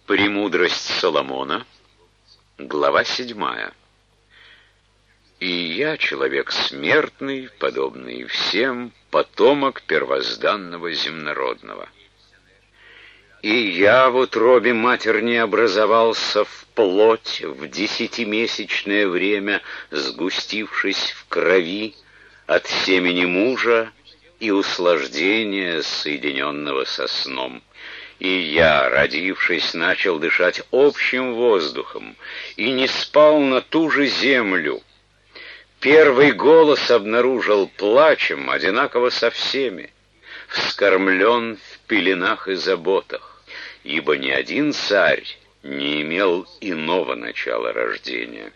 Премудрость Соломона, глава 7. «И я, человек смертный, подобный всем, потомок первозданного земнородного. И я в утробе матерни образовался в плоть в 10-месячное время, сгустившись в крови от семени мужа и услаждения, соединенного со сном. И я, родившись, начал дышать общим воздухом и не спал на ту же землю. Первый голос обнаружил плачем, одинаково со всеми, вскормлен в пеленах и заботах, ибо ни один царь не имел иного начала рождения.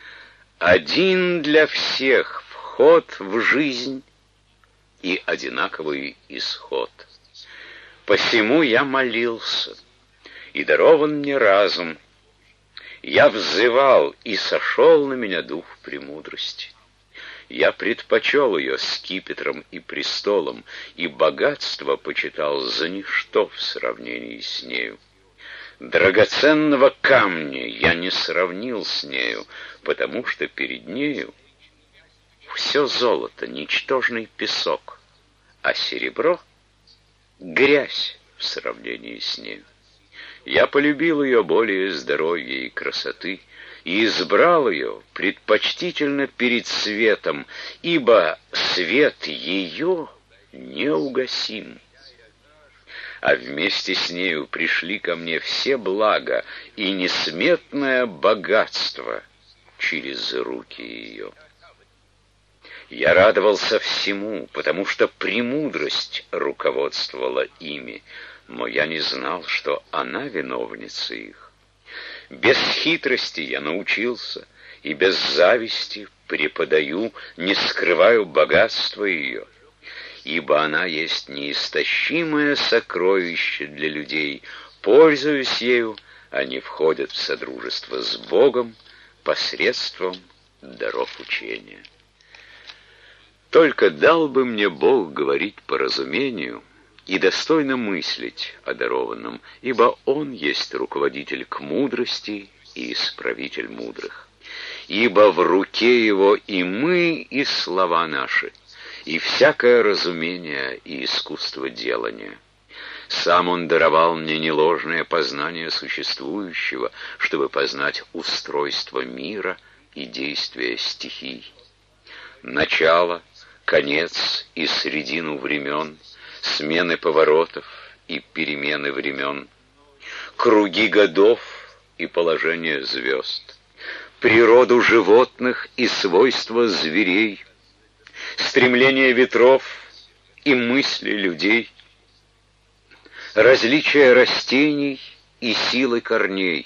Один для всех вход в жизнь и одинаковый исход. Посему я молился, и дарован мне разум. Я взывал, и сошел на меня дух премудрости. Я предпочел ее скипетром и престолом, и богатство почитал за ничто в сравнении с нею. Драгоценного камня я не сравнил с нею, потому что перед нею все золото — ничтожный песок, а серебро — грязь в сравнении с нею. Я полюбил ее более здоровья и красоты, и избрал ее предпочтительно перед светом, ибо свет ее неугасим. А вместе с нею пришли ко мне все блага и несметное богатство через руки ее. Я радовался всему, потому что премудрость руководствовала ими, но я не знал, что она виновница их. Без хитрости я научился, и без зависти преподаю, не скрываю богатства ее, ибо она есть неистощимое сокровище для людей. Пользуясь ею, они входят в содружество с Богом посредством даров учения. Только дал бы мне Бог говорить по разумению и достойно мыслить о дарованном, ибо Он есть руководитель к мудрости и исправитель мудрых. Ибо в руке Его и мы, и слова наши, и всякое разумение и искусство делания. Сам Он даровал мне неложное познание существующего, чтобы познать устройство мира и действия стихий. Начало, конец и средину времен, смены поворотов и перемены времен, круги годов и положение звезд, природу животных и свойства зверей, стремление ветров и мысли людей, различия растений и силы корней.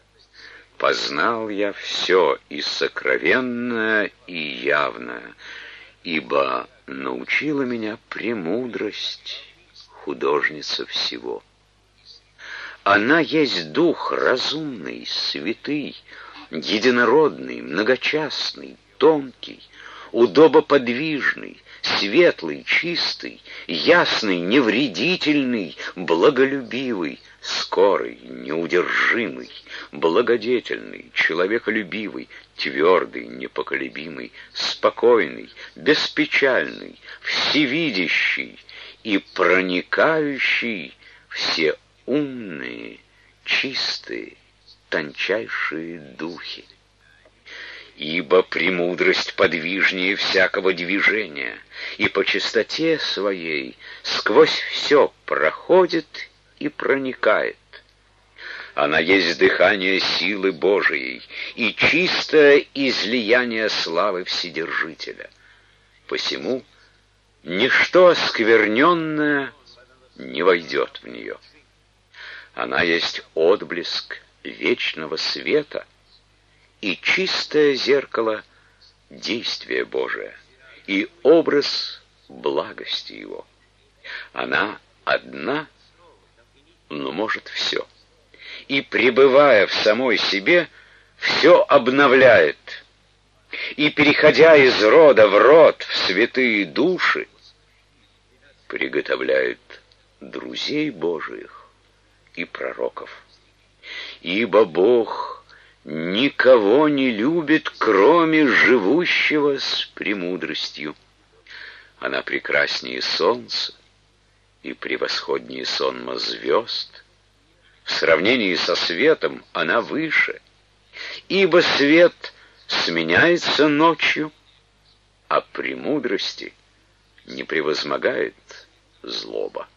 Познал я все и сокровенное, и явное, ибо научила меня премудрость, художница всего. Она есть дух разумный, святый, единородный, многочастный, тонкий, удобоподвижный, светлый, чистый, ясный, невредительный, благолюбивый, скорый, неудержимый, благодетельный, человеколюбивый, твердый, непоколебимый, спокойный, беспечальный, всевидящий и проникающий все умные, чистые, тончайшие духи. Ибо премудрость подвижнее всякого движения, и по чистоте своей сквозь все проходит и проникает. Она есть дыхание силы Божией и чистое излияние славы Вседержителя. Посему ничто оскверненное не войдет в нее. Она есть отблеск вечного света и чистое зеркало действия Божия и образ благости Его. Она одна, но может все. И, пребывая в самой себе, все обновляет. И, переходя из рода в род в святые души, приготовляет друзей Божиих и пророков. ибо Бог никого не любит, кроме живущего с премудростью. Она прекраснее солнца и превосходнее сонма звезд. В сравнении со светом она выше, ибо свет сменяется ночью, а премудрости не превозмогает злоба.